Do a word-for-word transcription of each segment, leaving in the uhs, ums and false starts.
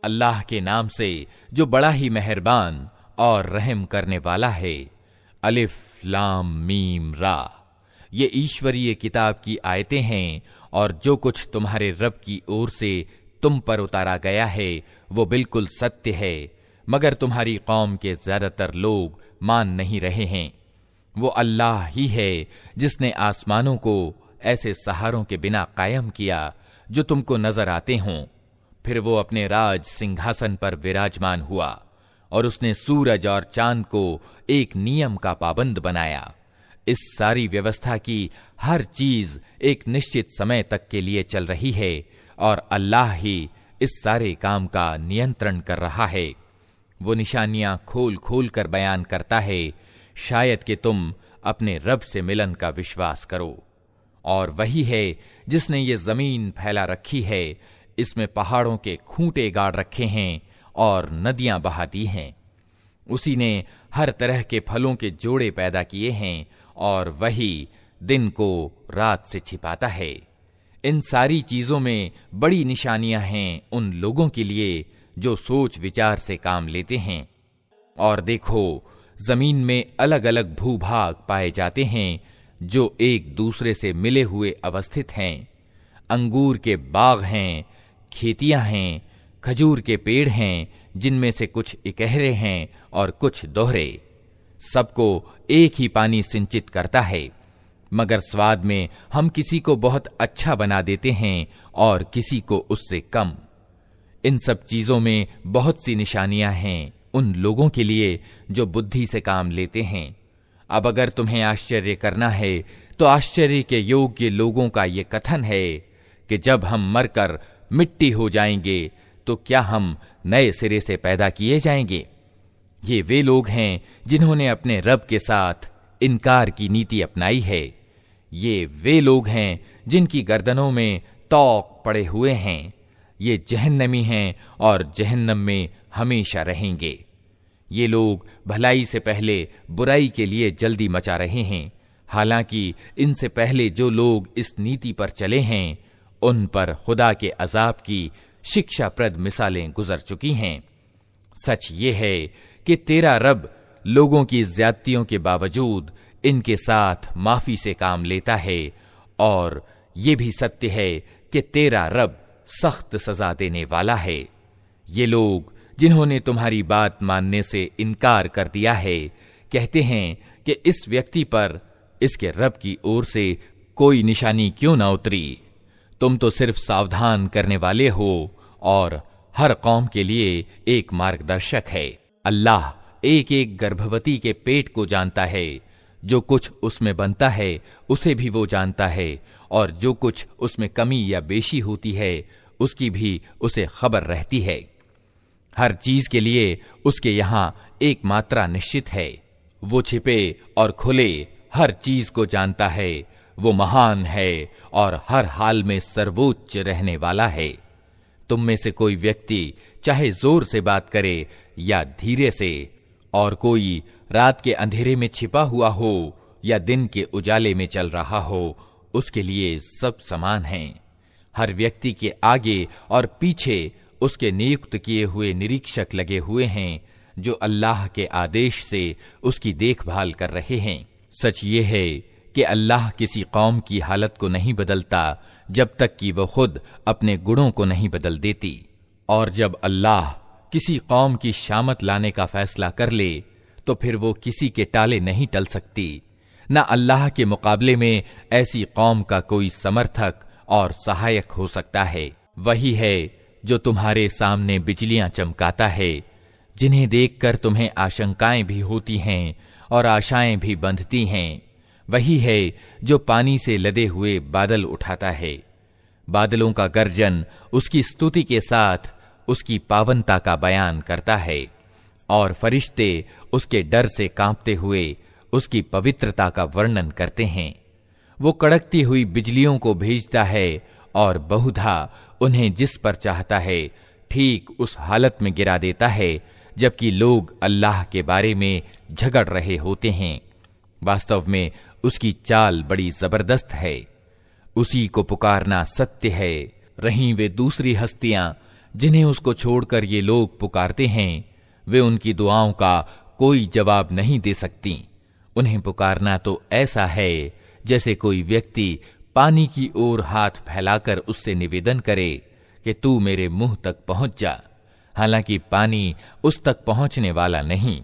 अल्लाह के नाम से जो बड़ा ही मेहरबान और रहम करने वाला है। अलिफ लाम मीम रा, ये ईश्वरीय किताब की आयतें हैं और जो कुछ तुम्हारे रब की ओर से तुम पर उतारा गया है वो बिल्कुल सत्य है, मगर तुम्हारी कौम के ज्यादातर लोग मान नहीं रहे हैं। वो अल्लाह ही है जिसने आसमानों को ऐसे सहारों के बिना कायम किया जो तुमको नजर आते हों। फिर वो अपने राज सिंहासन पर विराजमान हुआ और उसने सूरज और चांद को एक नियम का पाबंद बनाया। इस सारी व्यवस्था की हर चीज एक निश्चित समय तक के लिए चल रही है और अल्लाह ही इस सारे काम का नियंत्रण कर रहा है। वो निशानियां खोल खोल कर बयान करता है, शायद कि तुम अपने रब से मिलन का विश्वास करो। और वही है जिसने ये जमीन फैला रखी है, इसमें पहाड़ों के खूंटे गाड़ रखे हैं और नदियां बहा दी हैं। उसी ने हर तरह के फलों के जोड़े पैदा किए हैं और वही दिन को रात से छिपाता है। इन सारी चीजों में बड़ी निशानियां हैं उन लोगों के लिए जो सोच विचार से काम लेते हैं। और देखो, जमीन में अलग अलग भूभाग पाए जाते हैं जो एक दूसरे से मिले हुए अवस्थित हैं। अंगूर के बाग हैं, खेतियां हैं, खजूर के पेड़ हैं जिनमें से कुछ इकहरे हैं और कुछ दोहरे। सबको एक ही पानी सिंचित करता है, मगर स्वाद में हम किसी को बहुत अच्छा बना देते हैं और किसी को उससे कम। इन सब चीजों में बहुत सी निशानियां हैं उन लोगों के लिए जो बुद्धि से काम लेते हैं। अब अगर तुम्हें आश्चर्य करना है तो आश्चर्य के योग्य लोगों का ये कथन है कि जब हम मरकर मिट्टी हो जाएंगे तो क्या हम नए सिरे से पैदा किए जाएंगे। ये वे लोग हैं जिन्होंने अपने रब के साथ इनकार की नीति अपनाई है। ये वे लोग हैं जिनकी गर्दनों में तौक पड़े हुए हैं। ये जहन्नमी हैं और जहन्नम में हमेशा रहेंगे। ये लोग भलाई से पहले बुराई के लिए जल्दी मचा रहे हैं, हालांकि इनसे पहले जो लोग इस नीति पर चले हैं उन पर खुदा के अजाब की शिक्षाप्रद मिसालें गुजर चुकी हैं। सच ये है कि तेरा रब लोगों की ज्यादतियों के बावजूद इनके साथ माफी से काम लेता है, और ये भी सत्य है कि तेरा रब सख्त सजा देने वाला है। ये लोग जिन्होंने तुम्हारी बात मानने से इनकार कर दिया है कहते हैं कि इस व्यक्ति पर इसके रब की ओर से कोई निशानी क्यों ना उतरी। तुम तो सिर्फ सावधान करने वाले हो और हर कौम के लिए एक मार्गदर्शक है। अल्लाह एक एक गर्भवती के पेट को जानता है, जो कुछ उसमें बनता है उसे भी वो जानता है, और जो कुछ उसमें कमी या बेशी होती है उसकी भी उसे खबर रहती है। हर चीज के लिए उसके यहां एक मात्रा निश्चित है। वो छिपे और खुले हर चीज को जानता है। वो महान है और हर हाल में सर्वोच्च रहने वाला है। तुम में से कोई व्यक्ति चाहे जोर से बात करे या धीरे से, और कोई रात के अंधेरे में छिपा हुआ हो या दिन के उजाले में चल रहा हो, उसके लिए सब समान हैं। हर व्यक्ति के आगे और पीछे उसके नियुक्त किए हुए निरीक्षक लगे हुए हैं जो अल्लाह के आदेश से उसकी देखभाल कर रहे हैं। सच ये है कि अल्लाह किसी कौम की हालत को नहीं बदलता जब तक कि वह खुद अपने गुणों को नहीं बदल देती। और जब अल्लाह किसी कौम की शामत लाने का फैसला कर ले तो फिर वो किसी के टाले नहीं टल सकती। न अल्लाह के मुकाबले में ऐसी कौम का कोई समर्थक और सहायक हो सकता है। वही है जो तुम्हारे सामने बिजलियां चमकाता है, जिन्हें देखकर तुम्हें आशंकाएं भी होती हैं और आशाएं भी बंधती हैं। वही है जो पानी से लदे हुए बादल उठाता है। बादलों का गर्जन उसकी स्तुति के साथ उसकी पावनता का बयान करता है, और फरिश्ते उसके डर से कांपते हुए उसकी पवित्रता का वर्णन करते हैं। वो कड़कती हुई बिजलियों को भेजता है और बहुधा उन्हें जिस पर चाहता है ठीक उस हालत में गिरा देता है जबकि लोग अल्लाह के बारे में झगड़ रहे होते हैं। वास्तव में उसकी चाल बड़ी जबरदस्त है। उसी को पुकारना सत्य है। रहीं वे दूसरी हस्तियां जिन्हें उसको छोड़कर ये लोग पुकारते हैं, वे उनकी दुआओं का कोई जवाब नहीं दे सकती। उन्हें पुकारना तो ऐसा है जैसे कोई व्यक्ति पानी की ओर हाथ फैलाकर उससे निवेदन करे कि तू मेरे मुंह तक पहुंच जा, हालांकि पानी उस तक पहुंचने वाला नहीं।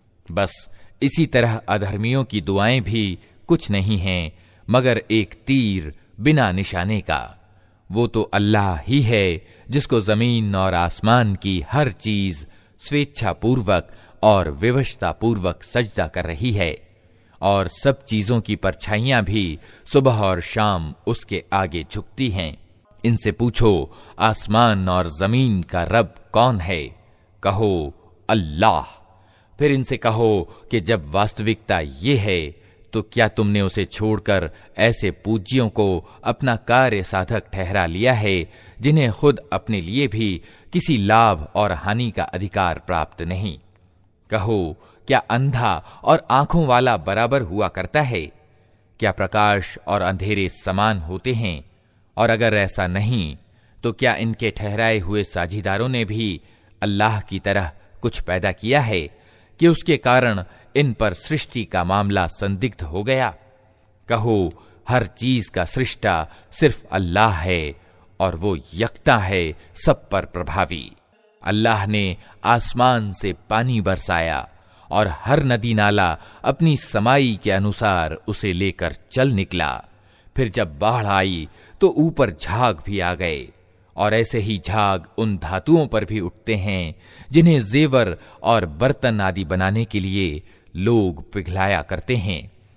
बस इसी तरह अधर्मियों की दुआएं भी कुछ नहीं हैं मगर एक तीर बिना निशाने का। वो तो अल्लाह ही है जिसको जमीन और आसमान की हर चीज स्वेच्छापूर्वक और विवशतापूर्वक सजदा कर रही है, और सब चीजों की परछाइयां भी सुबह और शाम उसके आगे झुकती हैं। इनसे पूछो, आसमान और जमीन का रब कौन है? कहो, अल्लाह। फिर इनसे कहो कि जब वास्तविकता ये है तो क्या तुमने उसे छोड़कर ऐसे पूज्यों को अपना कार्य साधक ठहरा लिया है जिन्हें खुद अपने लिए भी किसी लाभ और हानि का अधिकार प्राप्त नहीं? कहो, क्या अंधा और आंखों वाला बराबर हुआ करता है? क्या प्रकाश और अंधेरे समान होते हैं? और अगर ऐसा नहीं तो क्या इनके ठहराए हुए साझीदारों ने भी अल्लाह की तरह कुछ पैदा किया है कि उसके कारण इन पर सृष्टि का मामला संदिग्ध हो गया? कहो, हर चीज का सृष्टा सिर्फ अल्लाह है और वो यकता है, सब पर प्रभावी। अल्लाह ने आसमान से पानी बरसाया और हर नदी नाला अपनी समाई के अनुसार उसे लेकर चल निकला। फिर जब बाढ़ आई तो ऊपर झाग भी आ गए, और ऐसे ही झाग उन धातुओं पर भी उठते हैं जिन्हें जेवर और बर्तन आदि बनाने के लिए लोग पिघलाया करते हैं।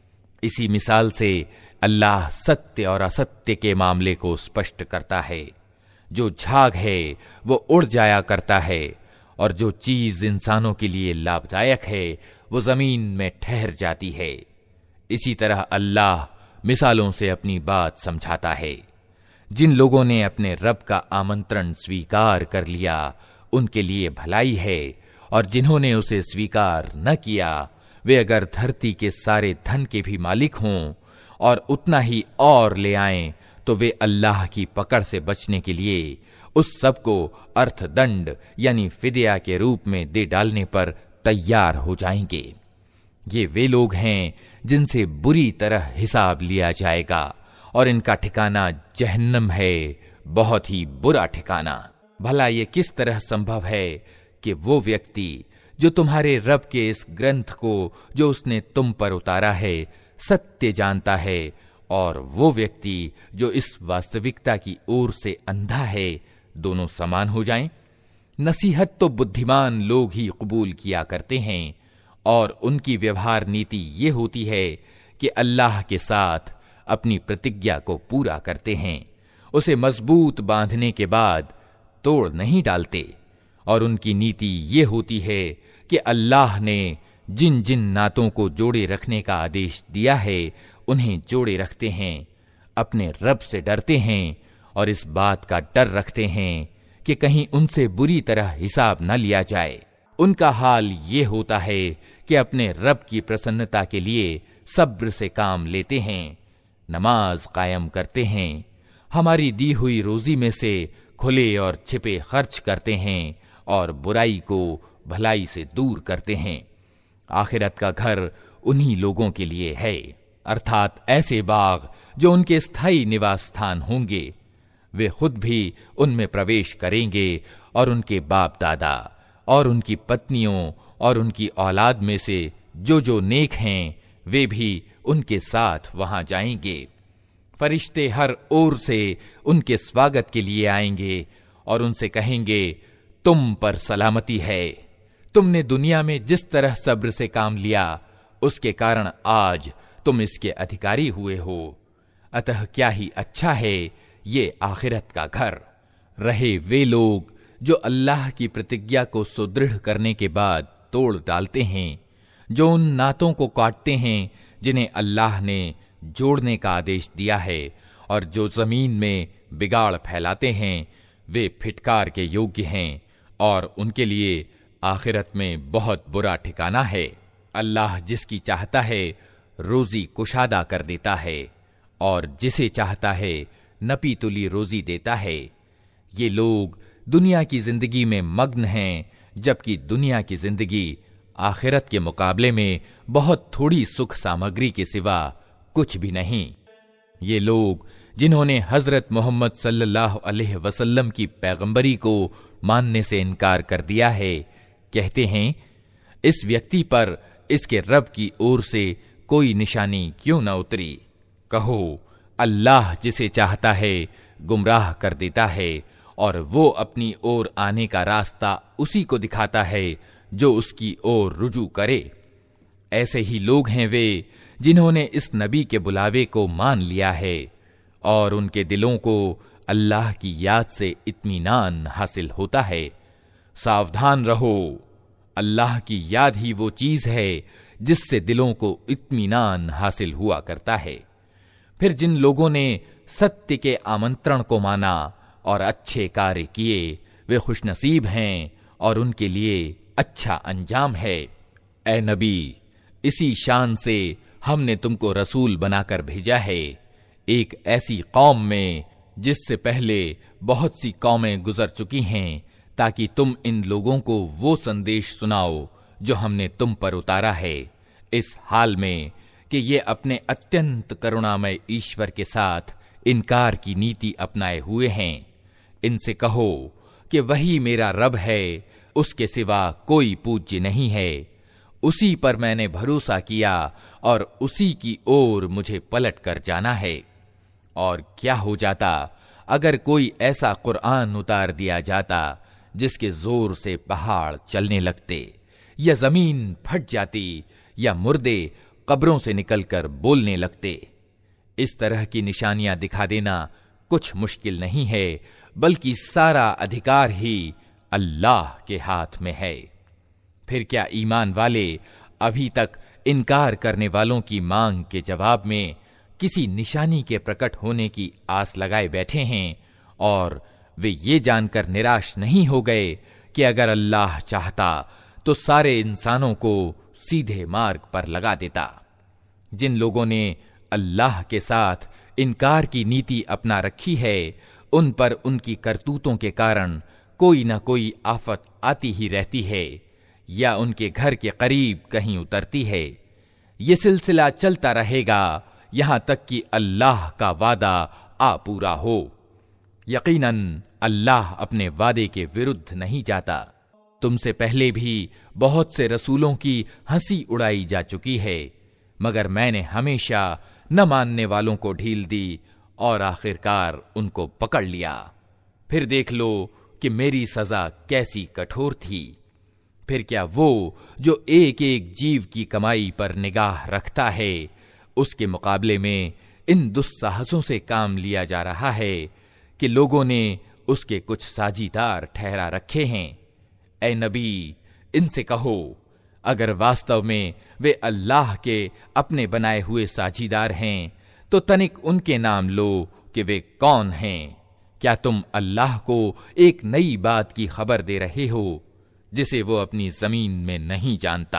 इसी मिसाल से अल्लाह सत्य और असत्य के मामले को स्पष्ट करता है। जो झाग है वो उड़ जाया करता है, और जो चीज इंसानों के लिए लाभदायक है वो जमीन में ठहर जाती है। इसी तरह अल्लाह मिसालों से अपनी बात समझाता है। जिन लोगों ने अपने रब का आमंत्रण स्वीकार कर लिया उनके लिए भलाई है, और जिन्होंने उसे स्वीकार न किया वे अगर धरती के सारे धन के भी मालिक हों और उतना ही और ले आएं तो वे अल्लाह की पकड़ से बचने के लिए उस सब को अर्थदंड यानी फिदिया के रूप में दे डालने पर तैयार हो जाएंगे। ये वे लोग हैं जिनसे बुरी तरह हिसाब लिया जाएगा, और इनका ठिकाना जहन्नम है, बहुत ही बुरा ठिकाना। भला ये किस तरह संभव है कि वो व्यक्ति जो तुम्हारे रब के इस ग्रंथ को जो उसने तुम पर उतारा है सत्य जानता है, और वो व्यक्ति जो इस वास्तविकता की ओर से अंधा है, दोनों समान हो जाएं? नसीहत तो बुद्धिमान लोग ही कबूल किया करते हैं, और उनकी व्यवहार नीति ये होती है कि अल्लाह के साथ अपनी प्रतिज्ञा को पूरा करते हैं, उसे मजबूत बांधने के बाद तोड़ नहीं डालते। और उनकी नीति ये होती है कि अल्लाह ने जिन जिन नातों को जोड़े रखने का आदेश दिया है उन्हें जोड़े रखते हैं, अपने रब से डरते हैं और इस बात का डर रखते हैं कि कहीं उनसे बुरी तरह हिसाब न लिया जाए। उनका हाल ये होता है कि अपने रब की प्रसन्नता के लिए सब्र से काम लेते हैं, नमाज कायम करते हैं, हमारी दी हुई रोजी में से खुले और छिपे खर्च करते हैं, और बुराई को भलाई से दूर करते हैं। आखिरत का घर उन्हीं लोगों के लिए है, अर्थात ऐसे बाग जो उनके स्थायी निवास स्थान होंगे। वे खुद भी उनमें प्रवेश करेंगे, और उनके बाप दादा और उनकी पत्नियों और उनकी औलाद में से जो जो नेक हैं वे भी उनके साथ वहां जाएंगे। फरिश्ते हर ओर से उनके स्वागत के लिए आएंगे और उनसे कहेंगे, तुम पर सलामती है, तुमने दुनिया में जिस तरह सब्र से काम लिया उसके कारण आज तुम इसके अधिकारी हुए हो। अतः क्या ही अच्छा है ये आखिरत का घर। रहे वे लोग जो अल्लाह की प्रतिज्ञा को सुदृढ़ करने के बाद तोड़ डालते हैं, जो उन नातों को काटते हैं जिन्हें अल्लाह ने जोड़ने का आदेश दिया है, और जो जमीन में बिगाड़ फैलाते हैं, वे फिटकार के योग्य हैं और उनके लिए आखिरत में बहुत बुरा ठिकाना है। अल्लाह जिसकी चाहता है रोजी कुशादा कर देता है, और जिसे चाहता है नपी तुली रोजी देता है। ये लोग दुनिया की जिंदगी में मग्न हैं, जबकि दुनिया की जिंदगी आखिरत के मुकाबले में बहुत थोड़ी सुख सामग्री के सिवा कुछ भी नहीं। ये लोग जिन्होंने हजरत मोहम्मद सल्लल्लाहु अलैहि वसल्लम की पैगंबरी को मानने से इनकार कर दिया है, कहते हैं इस व्यक्ति पर इसके रब की ओर से कोई निशानी क्यों न उतरी। कहो, अल्लाह जिसे चाहता है गुमराह कर देता है और वो अपनी ओर आने का रास्ता उसी को दिखाता है जो उसकी ओर रुजू करे। ऐसे ही लोग हैं वे जिन्होंने इस नबी के बुलावे को मान लिया है और उनके दिलों को अल्लाह की याद से इत्मीनान हासिल होता है। सावधान रहो, अल्लाह की याद ही वो चीज है जिससे दिलों को इत्मीनान हासिल हुआ करता है। फिर जिन लोगों ने सत्य के आमंत्रण को माना और अच्छे कार्य किए, वे खुशनसीब हैं और उनके लिए अच्छा अंजाम है। ए नबी, इसी शान से हमने तुमको रसूल बनाकर भेजा है, एक ऐसी कौम में जिससे पहले बहुत सी कौमें गुजर चुकी हैं, ताकि तुम इन लोगों को वो संदेश सुनाओ जो हमने तुम पर उतारा है, इस हाल में कि ये अपने अत्यंत करुणामय ईश्वर के साथ इनकार की नीति अपनाए हुए हैं। इनसे कहो कि वही मेरा रब है, उसके सिवा कोई पूज्य नहीं है, उसी पर मैंने भरोसा किया और उसी की ओर मुझे पलट कर जाना है। और क्या हो जाता अगर कोई ऐसा कुरान उतार दिया जाता जिसके जोर से पहाड़ चलने लगते, या जमीन फट जाती, या मुर्दे कब्रों से निकलकर बोलने लगते। इस तरह की निशानियां दिखा देना कुछ मुश्किल नहीं है, बल्कि सारा अधिकार ही अल्लाह के हाथ में है। फिर क्या ईमान वाले अभी तक इनकार करने वालों की मांग के जवाब में किसी निशानी के प्रकट होने की आस लगाए बैठे हैं, और वे ये जानकर निराश नहीं हो गए कि अगर अल्लाह चाहता तो सारे इंसानों को सीधे मार्ग पर लगा देता। जिन लोगों ने अल्लाह के साथ इनकार की नीति अपना रखी है, उन पर उनकी करतूतों के कारण कोई न कोई आफत आती ही रहती है, या उनके घर के करीब कहीं उतरती है। ये सिलसिला चलता रहेगा यहां तक कि अल्लाह का वादा आ पूरा हो। यकीनन अल्लाह अपने वादे के विरुद्ध नहीं जाता। तुमसे पहले भी बहुत से रसूलों की हंसी उड़ाई जा चुकी है, मगर मैंने हमेशा न मानने वालों को ढील दी और आखिरकार उनको पकड़ लिया। फिर देख लो कि मेरी सजा कैसी कठोर थी। फिर क्या वो जो एक एक जीव की कमाई पर निगाह रखता है, उसके मुकाबले में इन दुस्साहसों से काम लिया जा रहा है कि लोगों ने उसके कुछ साझीदार ठहरा रखे हैं। ऐ नबी, इनसे कहो, अगर वास्तव में वे अल्लाह के अपने बनाए हुए साझीदार हैं, तो तनिक उनके नाम लो कि वे कौन हैं। क्या तुम अल्लाह को एक नई बात की खबर दे रहे हो जिसे वो अपनी जमीन में नहीं जानता?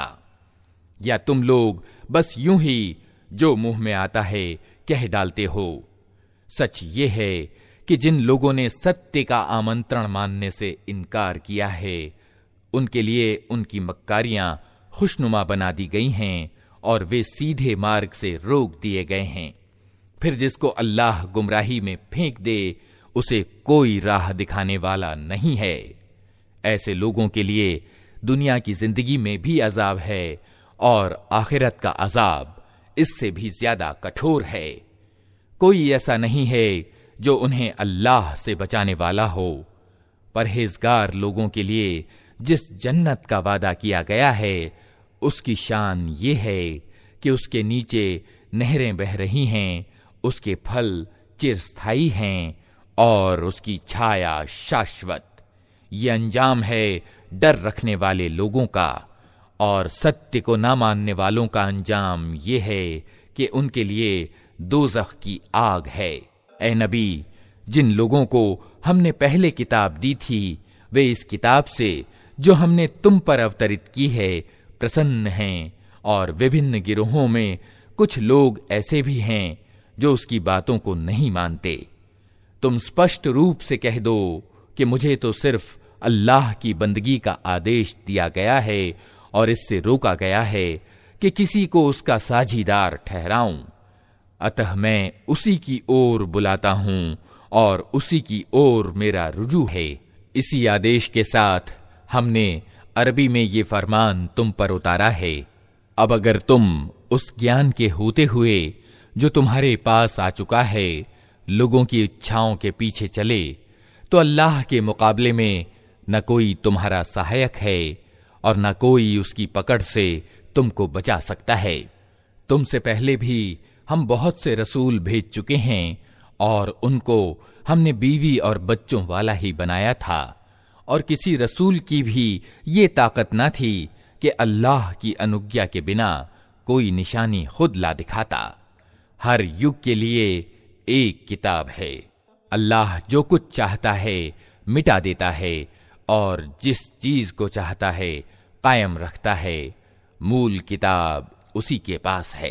या तुम लोग बस यूं ही जो मुंह में आता है कह डालते हो? सच ये है कि जिन लोगों ने सत्य का आमंत्रण मानने से इनकार किया है, उनके लिए उनकी मक्कारियां खुशनुमा बना दी गई हैं और वे सीधे मार्ग से रोक दिए गए हैं। फिर जिसको अल्लाह गुमराही में फेंक दे, उसे कोई राह दिखाने वाला नहीं है। ऐसे लोगों के लिए दुनिया की जिंदगी में भी अजाब है और आखिरत का अजाब इससे भी ज्यादा कठोर है। कोई ऐसा नहीं है जो उन्हें अल्लाह से बचाने वाला हो। परहेजगार लोगों के लिए जिस जन्नत का वादा किया गया है, उसकी शान ये है कि उसके नीचे नहरें बह रही हैं, उसके फल चिरस्थायी हैं और उसकी छाया शाश्वत। ये अंजाम है डर रखने वाले लोगों का, और सत्य को ना मानने वालों का अंजाम ये है कि उनके लिए दोज़ख की आग है। ऐ नबी, जिन लोगों को हमने पहले किताब दी थी, वे इस किताब से जो हमने तुम पर अवतरित की है प्रसन्न हैं, और विभिन्न गिरोहों में कुछ लोग ऐसे भी हैं जो उसकी बातों को नहीं मानते। तुम स्पष्ट रूप से कह दो कि मुझे तो सिर्फ अल्लाह की बंदगी का आदेश दिया गया है और इससे रोका गया है कि किसी को उसका साझीदार ठहराऊं। अतः मैं उसी की ओर बुलाता हूं और उसी की ओर मेरा रुजू है। इसी आदेश के साथ हमने अरबी में ये फरमान तुम पर उतारा है। अब अगर तुम उस ज्ञान के होते हुए जो तुम्हारे पास आ चुका है लोगों की इच्छाओं के पीछे चले, तो अल्लाह के मुकाबले में न कोई तुम्हारा सहायक है और न कोई उसकी पकड़ से तुमको बचा सकता है। तुमसे पहले भी हम बहुत से रसूल भेज चुके हैं और उनको हमने बीवी और बच्चों वाला ही बनाया था, और किसी रसूल की भी ये ताकत न थी कि अल्लाह की अनुज्ञा के बिना कोई निशानी खुद ला दिखाता। हर युग के लिए एक किताब है। अल्लाह जो कुछ चाहता है मिटा देता है और जिस चीज को चाहता है कायम रखता है। मूल किताब उसी के पास है।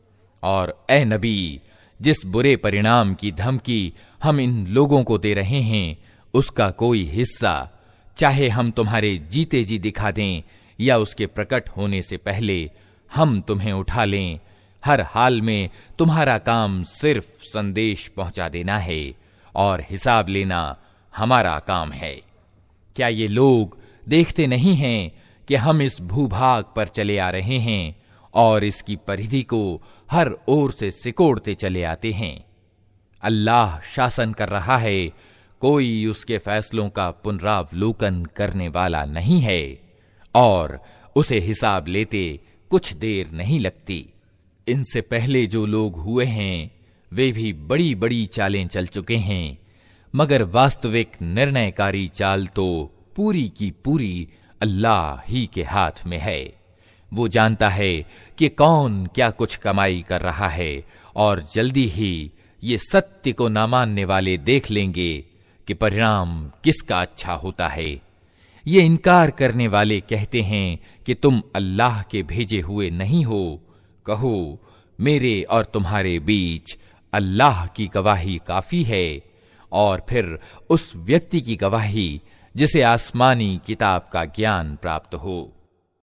और ए नबी, जिस बुरे परिणाम की धमकी हम इन लोगों को दे रहे हैं उसका कोई हिस्सा चाहे हम तुम्हारे जीते जी दिखा दें या उसके प्रकट होने से पहले हम तुम्हें उठा लें, हर हाल में तुम्हारा काम सिर्फ संदेश पहुंचा देना है और हिसाब लेना हमारा काम है। क्या ये लोग देखते नहीं हैं कि हम इस भूभाग पर चले आ रहे हैं और इसकी परिधि को हर ओर से सिकोड़ते चले आते हैं? अल्लाह शासन कर रहा है, कोई उसके फैसलों का पुनरावलोकन करने वाला नहीं है और उसे हिसाब लेते कुछ देर नहीं लगती। इनसे पहले जो लोग हुए हैं वे भी बड़ी बड़ी चालें चल चुके हैं, मगर वास्तविक निर्णयकारी चाल तो पूरी की पूरी अल्लाह ही के हाथ में है। वो जानता है कि कौन क्या कुछ कमाई कर रहा है और जल्दी ही ये सत्य को न मानने वाले देख लेंगे कि परिणाम किसका अच्छा होता है। ये इनकार करने वाले कहते हैं कि तुम अल्लाह के भेजे हुए नहीं हो। कहो, मेरे और तुम्हारे बीच अल्लाह की गवाही काफी है और फिर उस व्यक्ति की गवाही जिसे आसमानी किताब का ज्ञान प्राप्त हो।